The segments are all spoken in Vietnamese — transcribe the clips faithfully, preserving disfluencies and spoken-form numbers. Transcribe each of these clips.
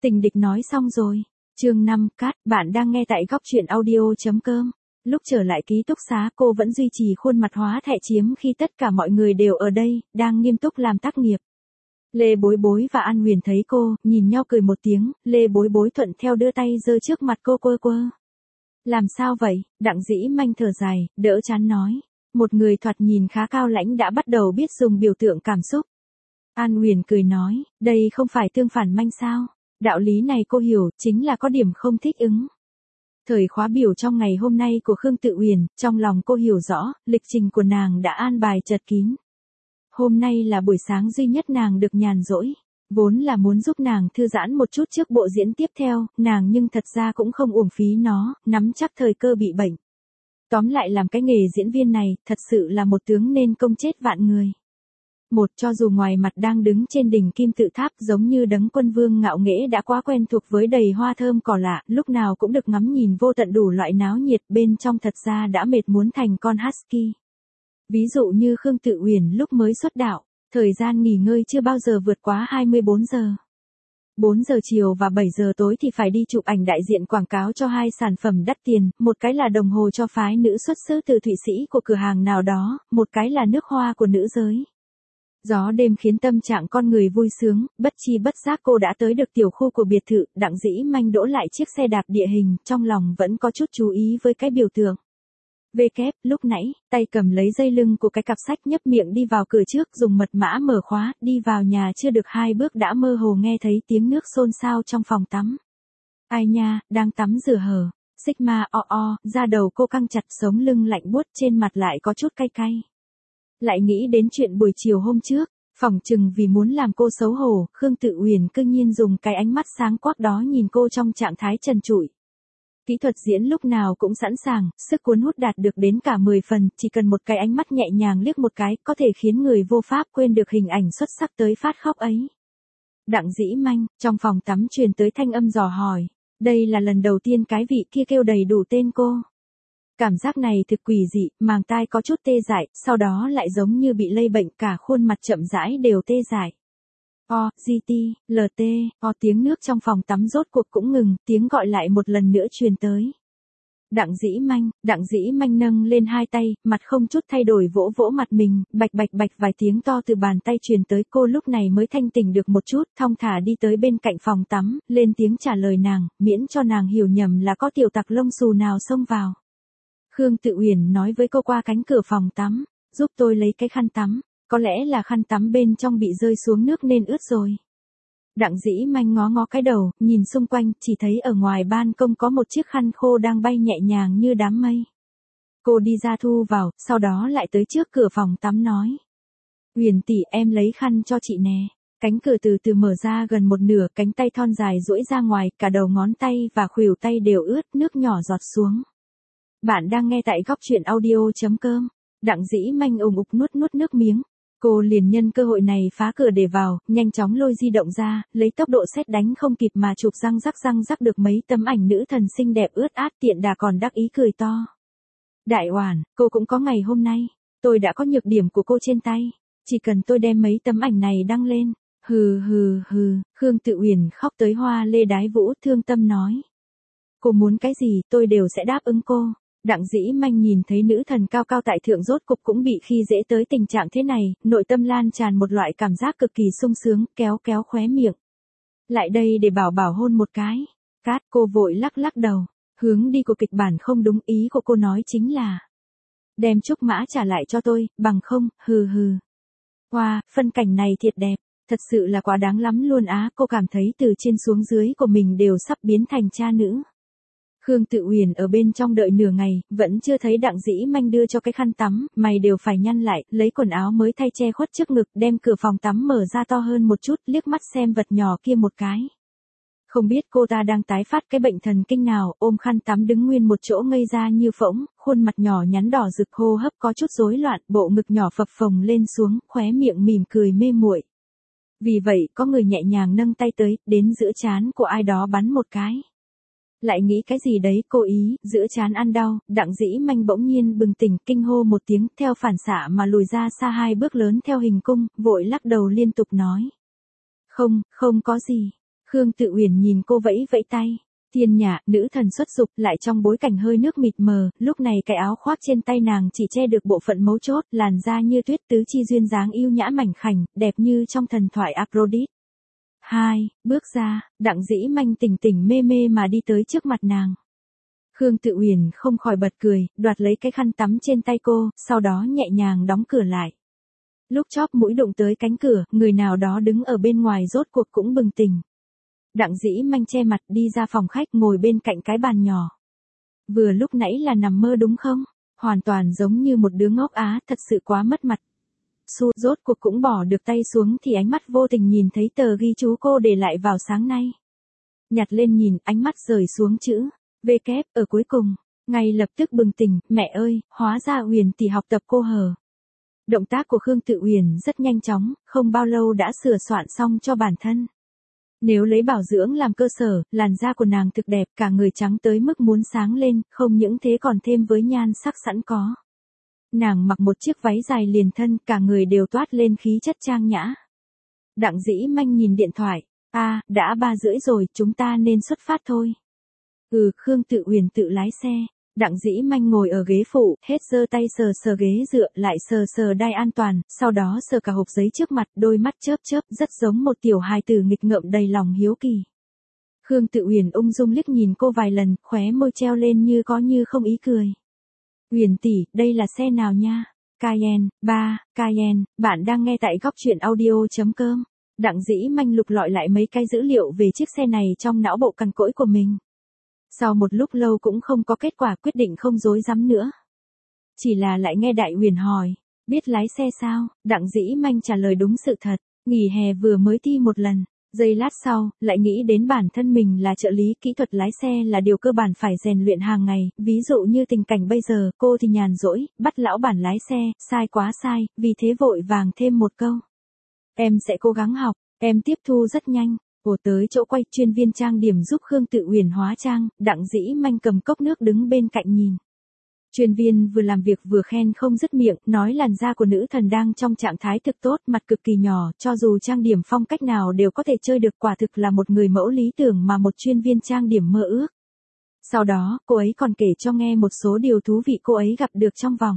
Tình địch nói xong rồi. Chương năm, cát, bạn đang nghe tại góc truyện audio.com. Lúc trở lại ký túc xá cô vẫn duy trì khuôn mặt hóa thẻ chiếm khi tất cả mọi người đều ở đây, đang nghiêm túc làm tác nghiệp. Lê Bối Bối và An Huyền thấy cô, nhìn nhau cười một tiếng, Lê Bối Bối thuận theo đưa tay giơ trước mặt cô quơ quơ. Làm sao vậy? Đặng Dĩ Manh thở dài, đỡ chán nói. Một người thoạt nhìn khá cao lãnh đã bắt đầu biết dùng biểu tượng cảm xúc. An Huyền cười nói, đây không phải tương phản manh sao? Đạo lý này cô hiểu, chính là có điểm không thích ứng. Thời khóa biểu trong ngày hôm nay của Khương Tự Uyển, trong lòng cô hiểu rõ, lịch trình của nàng đã an bài chật kín. Hôm nay là buổi sáng duy nhất nàng được nhàn rỗi. Vốn là muốn giúp nàng thư giãn một chút trước bộ diễn tiếp theo, nàng nhưng thật ra cũng không uổng phí nó, nắm chắc thời cơ bị bệnh. Tóm lại làm cái nghề diễn viên này, thật sự là một tướng nên công chết vạn người. Một, cho dù ngoài mặt đang đứng trên đỉnh kim tự tháp giống như đấng quân vương ngạo nghễ đã quá quen thuộc với đầy hoa thơm cỏ lạ, lúc nào cũng được ngắm nhìn vô tận đủ loại náo nhiệt, bên trong thật ra đã mệt muốn thành con husky. Ví dụ như Khương Tự Uyển lúc mới xuất đạo, thời gian nghỉ ngơi chưa bao giờ vượt quá hai mươi bốn giờ. bốn giờ chiều và bảy giờ tối thì phải đi chụp ảnh đại diện quảng cáo cho hai sản phẩm đắt tiền, một cái là đồng hồ cho phái nữ xuất xứ từ Thụy Sĩ của cửa hàng nào đó, một cái là nước hoa của nữ giới. Gió đêm khiến tâm trạng con người vui sướng, bất chi bất giác cô đã tới được tiểu khu của biệt thự, Đặng Dĩ Manh đỗ lại chiếc xe đạp địa hình, trong lòng vẫn có chút chú ý với cái biểu tượng. Về kép, lúc nãy, tay cầm lấy dây lưng của cái cặp sách nhấp miệng đi vào cửa trước dùng mật mã mở khóa, đi vào nhà chưa được hai bước đã mơ hồ nghe thấy tiếng nước xôn xao trong phòng tắm. Ai nha, đang tắm rửa hở, Sigma o o, da đầu cô căng chặt sống lưng lạnh buốt trên mặt lại có chút cay cay. Lại nghĩ đến chuyện buổi chiều hôm trước, phỏng chừng vì muốn làm cô xấu hổ, Khương Tự Uyển cương nhiên dùng cái ánh mắt sáng quắc đó nhìn cô trong trạng thái trần trụi. Kỹ thuật diễn lúc nào cũng sẵn sàng, sức cuốn hút đạt được đến cả mười phần, chỉ cần một cái ánh mắt nhẹ nhàng liếc một cái, có thể khiến người vô pháp quên được hình ảnh xuất sắc tới phát khóc ấy. Đặng Dĩ Manh, trong phòng tắm truyền tới thanh âm dò hỏi, đây là lần đầu tiên cái vị kia kêu đầy đủ tên cô. Cảm giác này thực quỷ dị, màng tai có chút tê dại, sau đó lại giống như bị lây bệnh, cả khuôn mặt chậm rãi đều tê dại. O, G T, L T, O tiếng nước trong phòng tắm rốt cuộc cũng ngừng, tiếng gọi lại một lần nữa truyền tới. Đặng Dĩ Manh, Đặng Dĩ Manh nâng lên hai tay, mặt không chút thay đổi vỗ vỗ mặt mình, bạch bạch bạch vài tiếng to từ bàn tay truyền tới cô lúc này mới thanh tỉnh được một chút, thong thả đi tới bên cạnh phòng tắm, lên tiếng trả lời nàng, miễn cho nàng hiểu nhầm là có tiểu tặc lông xù nào xông vào. Khương Tự Uyển nói với cô qua cánh cửa phòng tắm, giúp tôi lấy cái khăn tắm, có lẽ là khăn tắm bên trong bị rơi xuống nước nên ướt rồi. Đặng Dĩ Manh ngó ngó cái đầu, nhìn xung quanh, chỉ thấy ở ngoài ban công có một chiếc khăn khô đang bay nhẹ nhàng như đám mây. Cô đi ra thu vào, sau đó lại tới trước cửa phòng tắm nói. Huyền tỷ, em lấy khăn cho chị nè. Cánh cửa từ từ mở ra gần một nửa, cánh tay thon dài duỗi ra ngoài, cả đầu ngón tay và khuỷu tay đều ướt, nước nhỏ giọt xuống. Bạn đang nghe tại góc truyện audio.com. Đặng Dĩ Manh ủng ục nuốt nuốt nước miếng. Cô liền nhân cơ hội này phá cửa để vào, nhanh chóng lôi di động ra, lấy tốc độ sét đánh không kịp mà chụp răng rắc răng rắc được mấy tấm ảnh nữ thần xinh đẹp ướt át, tiện đà còn đắc ý cười to. Đại Oản, cô cũng có ngày hôm nay, tôi đã có nhược điểm của cô trên tay, chỉ cần tôi đem mấy tấm ảnh này đăng lên. Hừ hừ hừ, Khương Tự Uyển khóc tới hoa lê đái vũ, thương tâm nói. Cô muốn cái gì tôi đều sẽ đáp ứng cô. Đặng Dĩ Manh nhìn thấy nữ thần cao cao tại thượng rốt cục cũng bị khi dễ tới tình trạng thế này, nội tâm lan tràn một loại cảm giác cực kỳ sung sướng, kéo kéo khóe miệng. Lại đây để bảo bảo hôn một cái. Cát, cô vội lắc lắc đầu, hướng đi của kịch bản không đúng, ý của cô nói chính là đem Trúc Mã trả lại cho tôi, bằng không, hừ hừ. Wow, phân cảnh này thiệt đẹp, thật sự là quá đáng lắm luôn á, cô cảm thấy từ trên xuống dưới của mình đều sắp biến thành cha nữ. Khương Tự Uyển ở bên trong đợi nửa ngày, vẫn chưa thấy Đặng Dĩ Manh đưa cho cái khăn tắm, mày đều phải nhăn lại, lấy quần áo mới thay che khuất trước ngực, đem cửa phòng tắm mở ra to hơn một chút, liếc mắt xem vật nhỏ kia một cái. Không biết cô ta đang tái phát cái bệnh thần kinh nào, ôm khăn tắm đứng nguyên một chỗ ngây ra như phỗng, khuôn mặt nhỏ nhắn đỏ rực, hô hấp có chút rối loạn, bộ ngực nhỏ phập phồng lên xuống, khóe miệng mỉm cười mê muội. Vì vậy, có người nhẹ nhàng nâng tay tới, đến giữa trán của ai đó bắn một cái. Lại nghĩ cái gì đấy, cố ý, giữa trán ăn đau, Đặng Dĩ Manh bỗng nhiên bừng tỉnh, kinh hô một tiếng, theo phản xạ mà lùi ra xa hai bước lớn theo hình cung, vội lắc đầu liên tục nói. Không, không có gì. Khương Tự Uyển nhìn cô vẫy vẫy tay. Thiên nhã, nữ thần xuất dục, lại trong bối cảnh hơi nước mịt mờ, lúc này cái áo khoác trên tay nàng chỉ che được bộ phận mấu chốt, làn da như tuyết, tứ chi duyên dáng yêu nhã mảnh khảnh, đẹp như trong thần thoại Aphrodite. Hai, bước ra, Đặng Dĩ Manh tỉnh tỉnh mê mê mà đi tới trước mặt nàng. Khương Tự Uyển không khỏi bật cười, đoạt lấy cái khăn tắm trên tay cô, sau đó nhẹ nhàng đóng cửa lại. Lúc chóp mũi đụng tới cánh cửa, người nào đó đứng ở bên ngoài rốt cuộc cũng bừng tỉnh. Đặng Dĩ Manh che mặt đi ra phòng khách ngồi bên cạnh cái bàn nhỏ. Vừa lúc nãy là nằm mơ đúng không? Hoàn toàn giống như một đứa ngốc á, thật sự quá mất mặt. Su rốt cuộc cũng bỏ được tay xuống thì ánh mắt vô tình nhìn thấy tờ ghi chú cô để lại vào sáng nay. Nhặt lên nhìn, ánh mắt rời xuống chữ V kép ở cuối cùng, ngay lập tức bừng tỉnh, mẹ ơi, hóa ra Uyển tỷ học tập cô hờ. Động tác của Khương Tự Uyển rất nhanh chóng, không bao lâu đã sửa soạn xong cho bản thân. Nếu lấy bảo dưỡng làm cơ sở, làn da của nàng thực đẹp, cả người trắng tới mức muốn sáng lên, không những thế còn thêm với nhan sắc sẵn có. Nàng mặc một chiếc váy dài liền thân, cả người đều toát lên khí chất trang nhã. Đặng Dĩ Manh nhìn điện thoại, a, à, đã ba rưỡi rồi, chúng ta nên xuất phát thôi. Ừ, Khương Tự Uyển tự lái xe. Đặng Dĩ Manh ngồi ở ghế phụ, hết giơ tay sờ sờ ghế dựa, lại sờ sờ đai an toàn, sau đó sờ cả hộp giấy trước mặt, đôi mắt chớp chớp, rất giống một tiểu hài tử nghịch ngợm đầy lòng hiếu kỳ. Khương Tự Uyển ung dung liếc nhìn cô vài lần, khóe môi treo lên như có như không ý cười. Uyển tỷ, đây là xe nào nha? Cayenne, ba, Cayenne, bạn đang nghe tại góc truyện audio chấm com. Đặng Dĩ Manh lục lọi lại mấy cái dữ liệu về chiếc xe này trong não bộ cằn cỗi của mình. Sau một lúc lâu cũng không có kết quả, quyết định không dối dám nữa. Chỉ là lại nghe Đại Uyển hỏi, biết lái xe sao? Đặng Dĩ Manh trả lời đúng sự thật, nghỉ hè vừa mới thi một lần. Giây lát sau, lại nghĩ đến bản thân mình là trợ lý, kỹ thuật lái xe là điều cơ bản phải rèn luyện hàng ngày, ví dụ như tình cảnh bây giờ, cô thì nhàn rỗi, bắt lão bản lái xe, sai quá sai, vì thế vội vàng thêm một câu. Em sẽ cố gắng học, em tiếp thu rất nhanh. Ồ, tới chỗ quay, chuyên viên trang điểm giúp Khương Tự Uyển hóa trang, Đặng Dĩ Manh cầm cốc nước đứng bên cạnh nhìn. Chuyên viên vừa làm việc vừa khen không dứt miệng, nói làn da của nữ thần đang trong trạng thái thực tốt, mặt cực kỳ nhỏ, cho dù trang điểm phong cách nào đều có thể chơi được, quả thực là một người mẫu lý tưởng mà một chuyên viên trang điểm mơ ước. Sau đó, cô ấy còn kể cho nghe một số điều thú vị cô ấy gặp được trong vòng.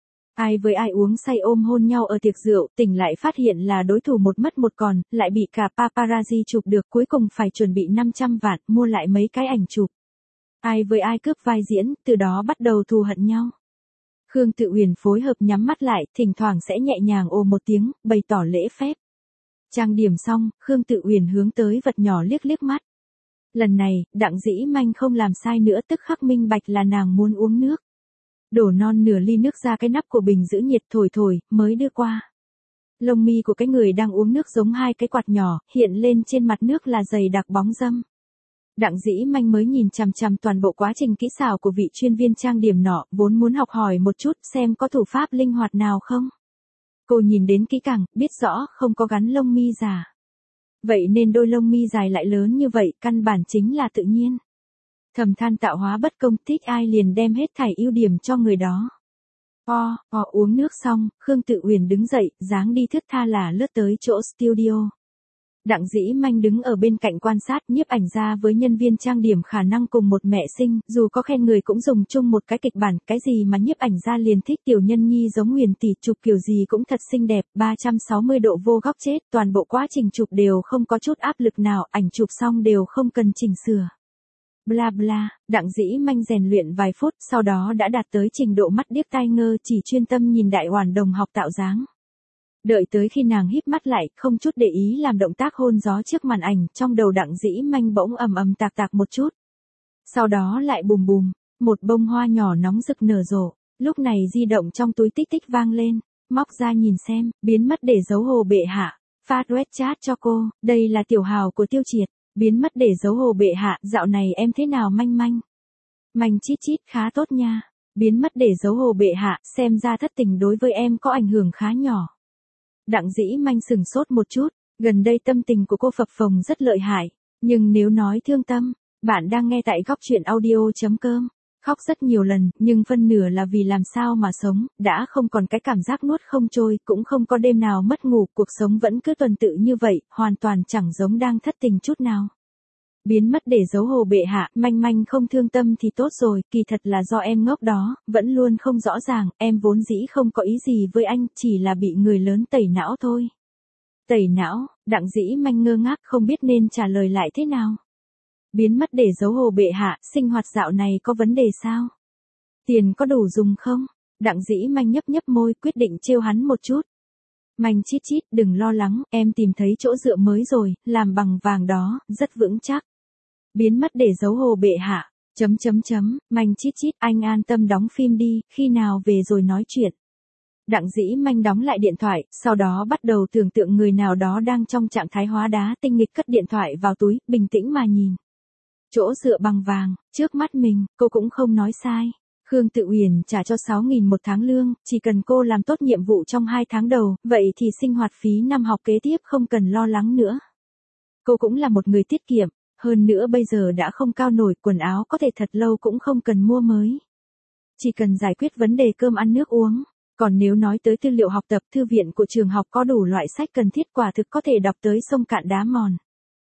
Ai với ai uống say ôm hôn nhau ở tiệc rượu, tỉnh lại phát hiện là đối thủ một mất một còn, lại bị cả paparazzi chụp được, cuối cùng phải chuẩn bị năm trăm vạn, mua lại mấy cái ảnh chụp. Ai với ai cướp vai diễn, từ đó bắt đầu thù hận nhau. Khương Tự Uyển phối hợp nhắm mắt lại, thỉnh thoảng sẽ nhẹ nhàng ồ một tiếng, bày tỏ lễ phép. Trang điểm xong, Khương Tự Uyển hướng tới vật nhỏ liếc liếc mắt. Lần này, Đặng Dĩ Manh không làm sai nữa, tức khắc minh bạch là nàng muốn uống nước. Đổ non nửa ly nước ra cái nắp của bình giữ nhiệt, thổi thổi, mới đưa qua. Lông mi của cái người đang uống nước giống hai cái quạt nhỏ, hiện lên trên mặt nước là dày đặc bóng râm. Đặng Dĩ Manh mới nhìn chằm chằm toàn bộ quá trình kỹ xảo của vị chuyên viên trang điểm nọ, vốn muốn học hỏi một chút xem có thủ pháp linh hoạt nào không. Cô nhìn đến kỹ càng, biết rõ không có gắn lông mi giả. Vậy nên đôi lông mi dài lại lớn như vậy, căn bản chính là tự nhiên. Thầm than tạo hóa bất công, thích ai liền đem hết thảy ưu điểm cho người đó. O, o uống nước xong, Khương Tự Uyển đứng dậy, dáng đi thướt tha là lướt tới chỗ studio. Đặng Dĩ Manh đứng ở bên cạnh quan sát, nhiếp ảnh gia với nhân viên trang điểm khả năng cùng một mẹ sinh, dù có khen người cũng dùng chung một cái kịch bản, cái gì mà nhiếp ảnh gia liền thích tiểu nhân nhi giống Uyển tỷ, chụp kiểu gì cũng thật xinh đẹp, ba trăm sáu mươi độ vô góc chết, toàn bộ quá trình chụp đều không có chút áp lực nào, ảnh chụp xong đều không cần chỉnh sửa. Bla bla, Đặng Dĩ Manh rèn luyện vài phút, sau đó đã đạt tới trình độ mắt điếc tai ngơ, chỉ chuyên tâm nhìn Đại Oản Đồng học tạo dáng. Đợi tới khi nàng híp mắt lại, không chút để ý làm động tác hôn gió trước màn ảnh, trong đầu Đặng Dĩ Manh bỗng ầm ầm tạc tạc một chút. Sau đó lại bùm bùm, một bông hoa nhỏ nóng rực nở rộ, lúc này di động trong túi tích tích vang lên, móc ra nhìn xem, biến mất để giấu hồ bệ hạ, phát web chat cho cô, đây là tiểu hào của Tiêu Triệt, biến mất để giấu hồ bệ hạ, dạo này em thế nào manh manh? Manh chít chít khá tốt nha, biến mất để giấu hồ bệ hạ, xem ra thất tình đối với em có ảnh hưởng khá nhỏ. Đặng Dĩ Manh sừng sốt một chút, gần đây tâm tình của cô phập phồng rất lợi hại, nhưng nếu nói thương tâm, bạn đang nghe tại góc truyện audio chấm com. Khóc rất nhiều lần, nhưng phân nửa là vì làm sao mà sống, đã không còn cái cảm giác nuốt không trôi, cũng không có đêm nào mất ngủ, cuộc sống vẫn cứ tuần tự như vậy, hoàn toàn chẳng giống đang thất tình chút nào. Biến mất để giấu hồ bệ hạ, manh manh không thương tâm thì tốt rồi, kỳ thật là do em ngốc đó, vẫn luôn không rõ ràng, em vốn dĩ không có ý gì với anh, chỉ là bị người lớn tẩy não thôi. Tẩy não, Đặng Dĩ Manh ngơ ngác không biết nên trả lời lại thế nào. Biến mất để giấu hồ bệ hạ, sinh hoạt dạo này có vấn đề sao? Tiền có đủ dùng không? Đặng Dĩ Manh nhấp nhấp môi quyết định trêu hắn một chút. Manh chít chít, đừng lo lắng, em tìm thấy chỗ dựa mới rồi, làm bằng vàng đó, rất vững chắc. Biến mất để giấu hồ bệ hạ, chấm chấm chấm, Manh chít chít, anh an tâm đóng phim đi, khi nào về rồi nói chuyện. Đặng Dĩ Manh đóng lại điện thoại, sau đó bắt đầu tưởng tượng người nào đó đang trong trạng thái hóa đá tinh nghịch cất điện thoại vào túi, bình tĩnh mà nhìn. Chỗ dựa bằng vàng, trước mắt mình, cô cũng không nói sai. Khương Tự Uyển trả cho sáu nghìn một tháng lương, chỉ cần cô làm tốt nhiệm vụ trong hai tháng đầu, vậy thì sinh hoạt phí năm học kế tiếp không cần lo lắng nữa. Cô cũng là một người tiết kiệm, hơn nữa bây giờ đã không cao nổi, quần áo có thể thật lâu cũng không cần mua mới. Chỉ cần giải quyết vấn đề cơm ăn nước uống. Còn nếu nói tới tư liệu học tập, thư viện của trường học có đủ loại sách cần thiết, quả thực có thể đọc tới sông cạn đá mòn.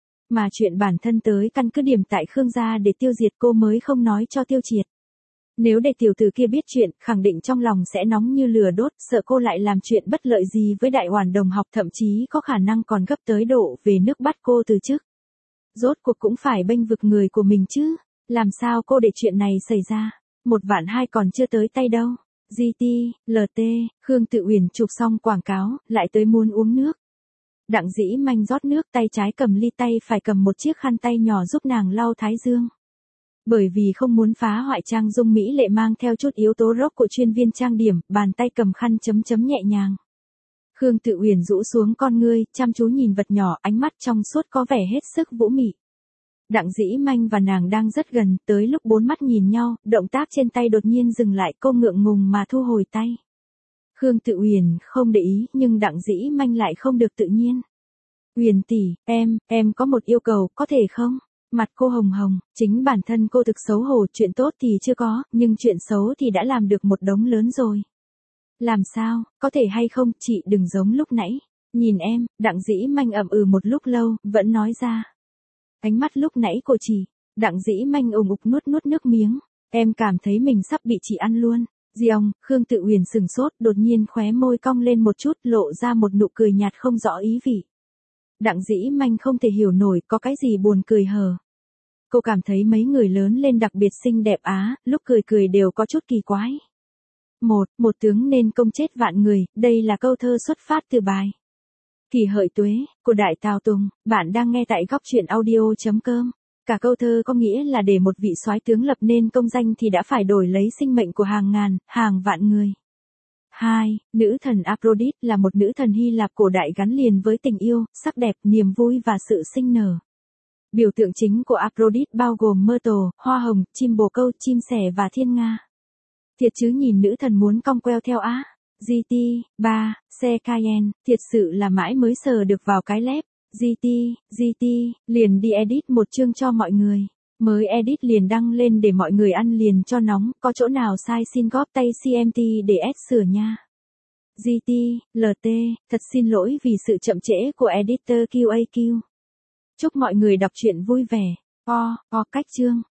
Mà chuyện bản thân tới căn cứ điểm tại Khương gia để tiêu diệt cô mới không nói cho tiêu triệt. Nếu để tiểu tử kia biết chuyện, khẳng định trong lòng sẽ nóng như lửa đốt, sợ cô lại làm chuyện bất lợi gì với đại hoàn đồng học, thậm chí có khả năng còn gấp tới độ về nước bắt cô từ chức. Rốt cuộc cũng phải bênh vực người của mình chứ, làm sao cô để chuyện này xảy ra, một vạn hai còn chưa tới tay đâu. giê tê, lờ tê, Khương Tự Uyển chụp xong quảng cáo, lại tới muốn uống nước. Đặng Dĩ Manh rót nước, tay trái cầm ly, tay phải cầm một chiếc khăn tay nhỏ giúp nàng lau thái dương. Bởi vì không muốn phá hoại trang dung mỹ lệ mang theo chút yếu tố rock của chuyên viên trang điểm, bàn tay cầm khăn chấm chấm nhẹ nhàng. Khương Tự Uyển rũ xuống con ngươi, chăm chú nhìn vật nhỏ, ánh mắt trong suốt có vẻ hết sức vũ mị. Đặng Dĩ Manh và nàng đang rất gần, tới lúc bốn mắt nhìn nhau, động tác trên tay đột nhiên dừng lại, cô ngượng ngùng mà thu hồi tay. Khương Tự Uyển không để ý, nhưng Đặng Dĩ Manh lại không được tự nhiên. Uyển tỷ, em, em có một yêu cầu, có thể không? Mặt cô hồng hồng, chính bản thân cô thực xấu hổ, chuyện tốt thì chưa có, nhưng chuyện xấu thì đã làm được một đống lớn rồi. Làm sao, có thể hay không, chị đừng giống lúc nãy. Nhìn em, Đặng Dĩ Manh ậm ừ một lúc lâu, vẫn nói ra. Ánh mắt lúc nãy của chị, Đặng Dĩ Manh ủng ục nuốt nuốt nước miếng. Em cảm thấy mình sắp bị chị ăn luôn. Diong, Khương Tự Uyển sừng sốt, đột nhiên khóe môi cong lên một chút, lộ ra một nụ cười nhạt không rõ ý vị. Đặng Dĩ Manh không thể hiểu nổi có cái gì buồn cười hờ. Cô cảm thấy mấy người lớn lên đặc biệt xinh đẹp á, lúc cười cười đều có chút kỳ quái. Một, một tướng nên công chết vạn người, đây là câu thơ xuất phát từ bài Kỷ Hợi Tuế, của Đại Tào Tùng, bạn đang nghe tại góc truyện audio chấm com. Cả câu thơ có nghĩa là để một vị soái tướng lập nên công danh thì đã phải đổi lấy sinh mệnh của hàng ngàn, hàng vạn người. Hai, nữ thần Aphrodite là một nữ thần Hy Lạp cổ đại gắn liền với tình yêu, sắc đẹp, niềm vui và sự sinh nở. Biểu tượng chính của Aphrodite bao gồm myrtle, hoa hồng, chim bồ câu, chim sẻ và thiên nga. Thiệt chứ nhìn nữ thần muốn cong queo theo á. giê tê, ba, xe Cayenne, thiệt sự là mãi mới sờ được vào cái lép. giê tê, giê tê, liền đi edit một chương cho mọi người. Mới edit liền đăng lên để mọi người ăn liền cho nóng, có chỗ nào sai xin góp tay xê em tê để S sửa nha. giê tê, lờ tê, thật xin lỗi vì sự chậm trễ của editor quy a quy. Chúc mọi người đọc truyện vui vẻ. O, O cách chương.